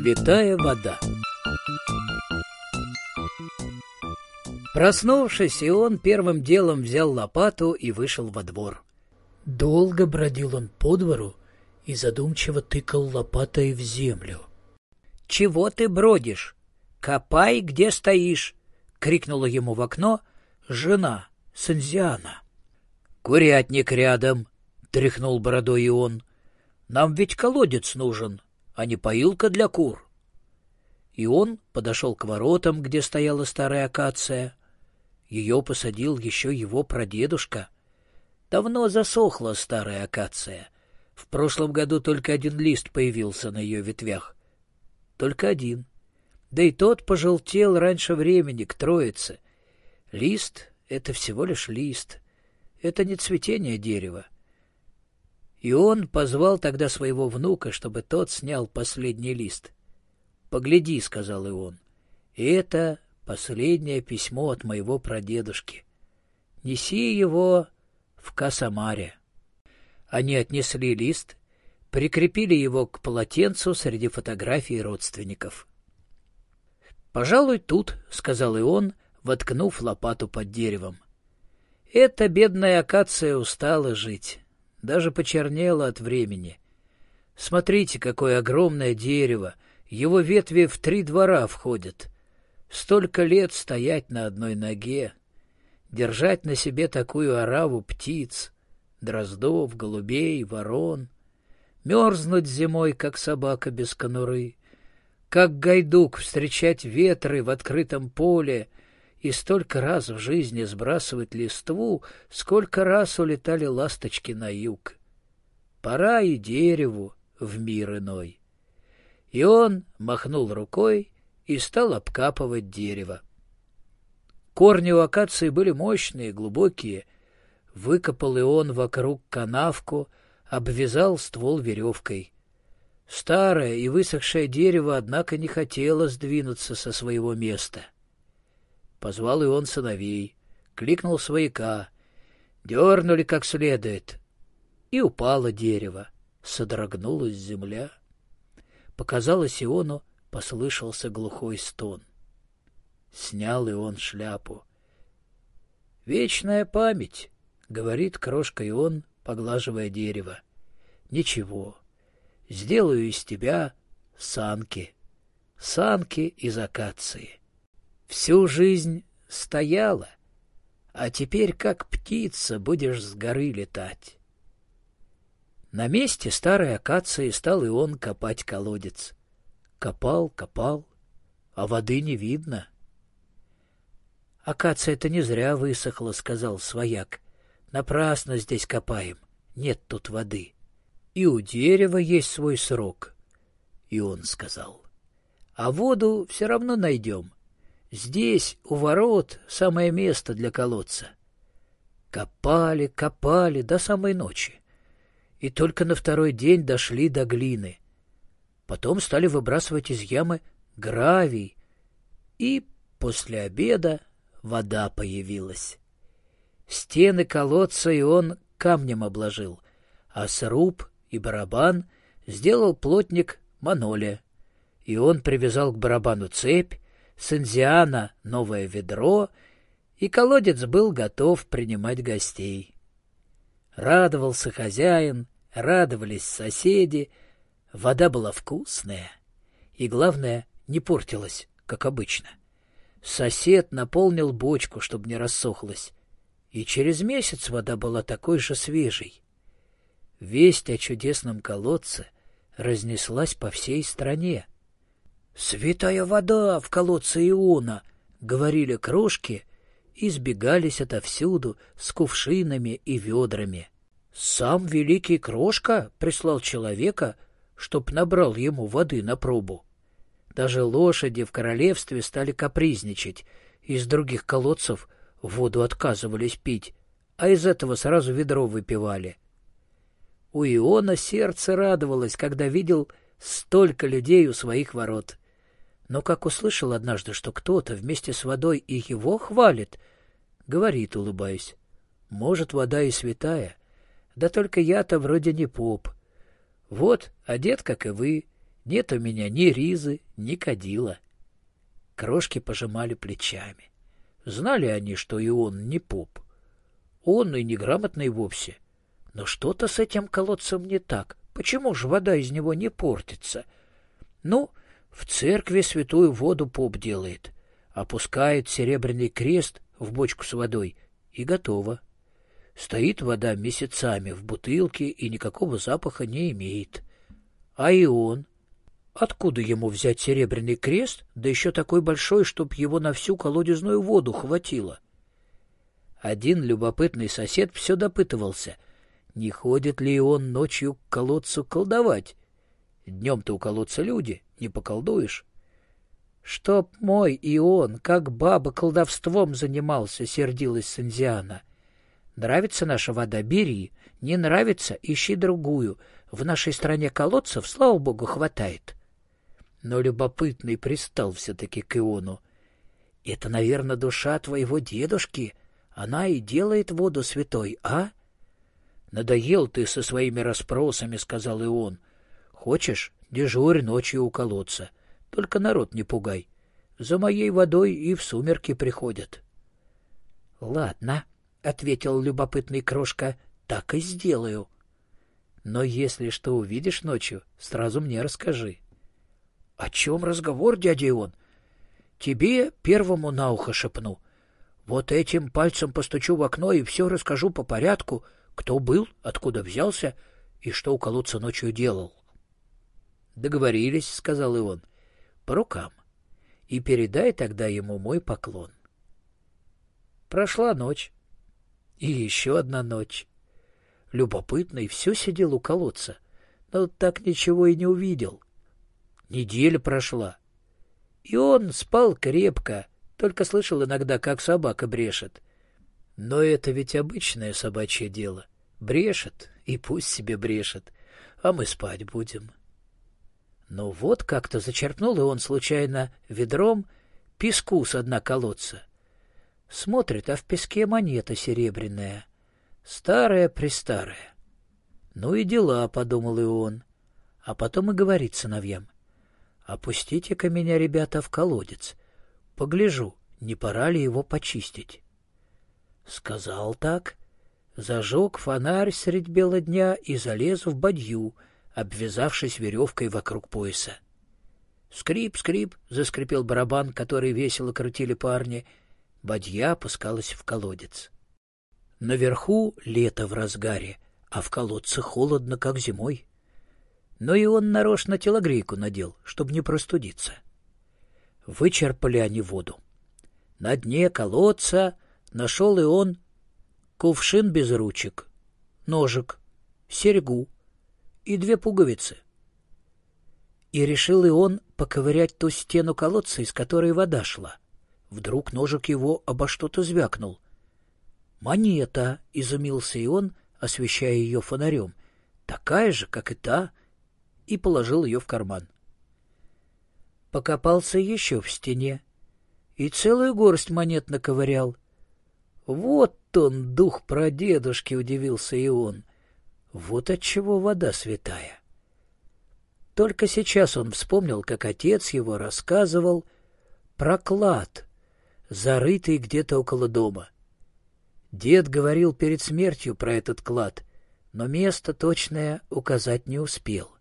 Святая вода. Проснувшись, Ион первым делом взял лопату и вышел во двор. Долго бродил он по двору и задумчиво тыкал лопатой в землю. — Чего ты бродишь? Копай, где стоишь! — крикнула ему в окно жена Синзиана. — Курятник рядом! — тряхнул бородой Ион. — Нам ведь колодец нужен, а не поилка для кур. И он подошел к воротам, где стояла старая акация. Ее посадил еще его прадедушка. Давно засохла старая акация. В прошлом году только один лист появился на ее ветвях. Только один. Да и тот пожелтел раньше времени, к Троице. Лист — это всего лишь лист. Это не цветение дерева. И он позвал тогда своего внука, чтобы тот снял последний лист. «Погляди», — сказал Ион, — «это последнее письмо от моего прадедушки. Неси его в Касамаре». Они отнесли лист, прикрепили его к полотенцу среди фотографий родственников. «Пожалуй, тут», — сказал Ион, воткнув лопату под деревом. «Эта бедная акация устала жить, даже почернела от времени. Смотрите, какое огромное дерево, его ветви в 3 двора входят. Столько лет стоять на одной ноге, держать на себе такую ораву птиц, дроздов, голубей, ворон, мерзнуть зимой, как собака без конуры, как гайдук встречать ветры в открытом поле и столько раз в жизни сбрасывать листву, сколько раз улетали ласточки на юг. Пора и дереву в мир иной». И он махнул рукой и стал обкапывать дерево. Корни у акации были мощные, глубокие. Выкопал Ион вокруг канавку, обвязал ствол веревкой. Старое и высохшее дерево, однако, не хотело сдвинуться со своего места. Позвал Ион сыновей, кликнул свояка. Дернули как следует, и упало дерево, содрогнулась земля. Показалось Иону, послышался глухой стон. Снял Ион шляпу. «Вечная память», — говорит крошка Ион, поглаживая дерево. «Ничего, сделаю из тебя санки, санки из акации. Всю жизнь стояла, а теперь, как птица, будешь с горы летать». На месте старой акации стал Ион копать колодец. Копал, копал, а воды не видно. «Акация-то не зря высохла», — сказал свояк. «Напрасно здесь копаем, нет тут воды. И у дерева есть свой срок». И он сказал: «А воду все равно найдем. Здесь, у ворот, самое место для колодца». Копали, копали до самой ночи. И только на 2-й день дошли до глины. Потом стали выбрасывать из ямы гравий, и после обеда вода появилась. Стены колодца Ион камнем обложил, а сруб и барабан сделал плотник Маноля. Ион привязал к барабану цепь, Синзиана — новое ведро, и колодец был готов принимать гостей. Радовался хозяин, радовались соседи. Вода была вкусная и, главное, не портилась, как обычно. Сосед наполнил бочку, чтобы не рассохлась, и через месяц вода была такой же свежей. Весть о чудесном колодце разнеслась по всей стране. «Святая вода в колодце Иона!» — говорили крошки и сбегались отовсюду с кувшинами и ведрами. Сам великий Крошка прислал человека, чтоб набрал ему воды на пробу. Даже лошади в королевстве стали капризничать, из других колодцев воду отказывались пить, а из этого сразу ведро выпивали. У Иона сердце радовалось, когда видел столько людей у своих ворот. Но как услышал однажды, что кто-то вместе с водой и его хвалит, говорит, улыбаясь: «Может, вода и святая, да только я-то вроде не поп. Вот, одет, как и вы, Нет у меня ни ризы, ни кадила. Крошки пожимали плечами. Знали они, что и он не поп. Он и неграмотный вовсе. Но что-то с этим колодцем не так. Почему же вода из него не портится? Ну, в церкви святую воду поп делает. Опускает серебряный крест в бочку с водой, и готово. Стоит вода месяцами в бутылке и никакого запаха не имеет. А и он? Откуда ему взять серебряный крест, да еще такой большой, чтоб его на всю колодезную воду хватило? Один любопытный сосед все допытывался, не ходит ли он ночью к колодцу колдовать. Днем-то у колодца люди, не поколдуешь. Чтоб мой Ион, как баба, колдовством занимался, сердилась Синзиана. Нравится наша вода — бери, не нравится — ищи другую. В нашей стране колодцев, слава богу, хватает. Но любопытный пристал все-таки к Иону. — Это, наверное, душа твоего дедушки. Она и делает воду святой, а? — Надоел ты со своими расспросами, — сказал Ион. — Хочешь, дежурь ночью у колодца. Только народ не пугай. За моей водой и в сумерки приходят. — Ладно, — ответил любопытный Крошка, — так и сделаю. Но если что увидишь ночью, сразу мне расскажи. — О чем разговор, дядя Ион? — Тебе первому на ухо шепну. Вот этим пальцем постучу в окно и все расскажу по порядку, кто был, откуда взялся и что у колодца ночью делал. — Договорились, — сказал Ион. — По рукам. И передай тогда ему мой поклон. Прошла ночь. И еще одна ночь. Любопытный все сидел у колодца, но так ничего и не увидел. Неделя прошла. И он спал крепко, только слышал иногда, как собака брешет. Но это ведь обычное собачье дело. Брешет, и пусть себе брешет, а мы спать будем. Но вот как-то зачерпнул и он случайно ведром песку с дна колодца. Смотрит, а в песке монета серебряная, старая-престарая. Ну и дела, — подумал и он, а потом и говорит сыновьям: опустите-ка меня, ребята, в колодец, погляжу, не пора ли его почистить. Сказал так, зажег фонарь средь бела дня и залез в бадью, обвязавшись веревкой вокруг пояса. Скрип, скрип, заскрипел барабан, который весело крутили парни. Бадья опускалась в колодец. Наверху лето в разгаре, а в колодце холодно, как зимой. Но и он нарочно телогрейку надел, чтобы не простудиться. Вычерпали они воду. На дне колодца нашел и он кувшин без ручек, ножик, серьгу и 2 пуговицы. И решил и он поковырять ту стену колодца, из которой вода шла. Вдруг ножик его обо что-то звякнул. «Монета!» — изумился и он, освещая ее фонарем. «Такая же, как и та!» И положил ее в карман. Покопался еще в стене и целую горсть монет наковырял. «Вот он, дух прадедушки!» — удивился и он. «Вот отчего вода святая!» Только сейчас он вспомнил, как отец его рассказывал про клад, зарытый где-то около дома. Дед говорил перед смертью про этот клад, но место точное указать не успел.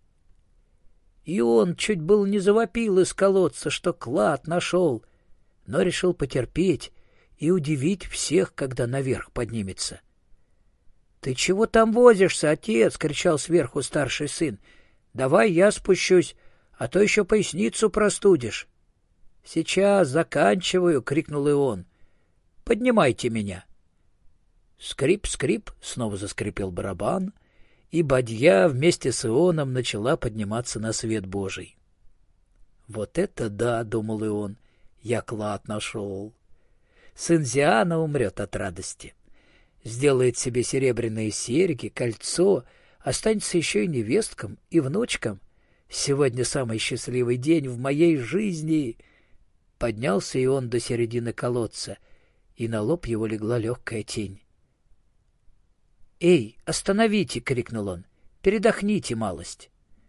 И он чуть было не завопил из колодца, что клад нашел, но решил потерпеть и удивить всех, когда наверх поднимется. — Ты чего там возишься, отец? — кричал сверху старший сын. — Давай я спущусь, а то еще поясницу простудишь. — Сейчас заканчиваю, — крикнул и он. — Поднимайте меня. Скрип-скрип, снова заскрипел барабан, и бадья вместе с Ионом начала подниматься на свет Божий. «Вот это да!» — думал Ион. «Я клад нашел!» Синзиана умрет от радости. Сделает себе серебряные серьги, кольцо, останется еще и невесткам, и внучкам. Сегодня самый счастливый день в моей жизни. Поднялся и он до середины колодца, и на лоб его легла легкая тень. «Эй, остановите!» — крикнул он. «Передохните малость!»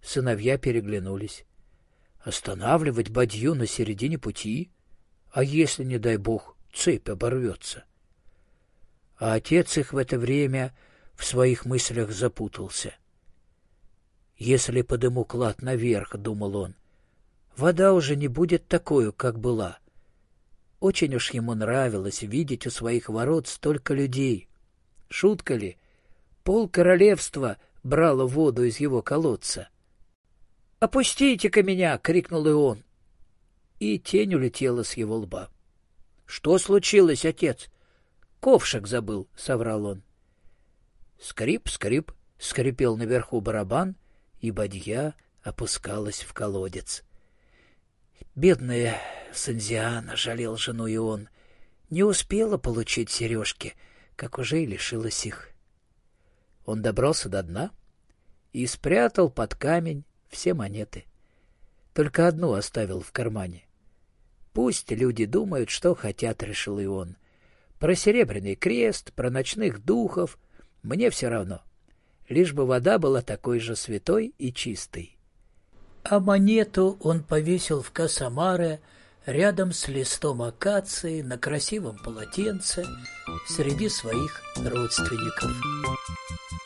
Сыновья переглянулись. Останавливать бадью на середине пути? А если, не дай бог, цепь оборвется? А отец их в это время в своих мыслях запутался. «Если подыму клад наверх, — думал он, — вода уже не будет такой, как была». Очень уж ему нравилось видеть у своих ворот столько людей. Шутка ли? Пол-королевства брало воду из его колодца. «Опустите-ка меня!» — крикнул и он. И тень улетела с его лба. «Что случилось, отец?» «Ковшик забыл», — соврал он. Скрип, скрип, скрипел наверху барабан, и бадья опускалась в колодец. Бедная Санзиана, жалел жену и он, не успела получить сережки, как уже и лишилась их. Он добрался до дна и спрятал под камень все монеты. Только одну оставил в кармане. Пусть люди думают, что хотят, решил и он. Про серебряный крест, про ночных духов мне все равно. Лишь бы вода была такой же святой и чистой. А монету он повесил в косомаре рядом с листом акации на красивом полотенце среди своих родственников.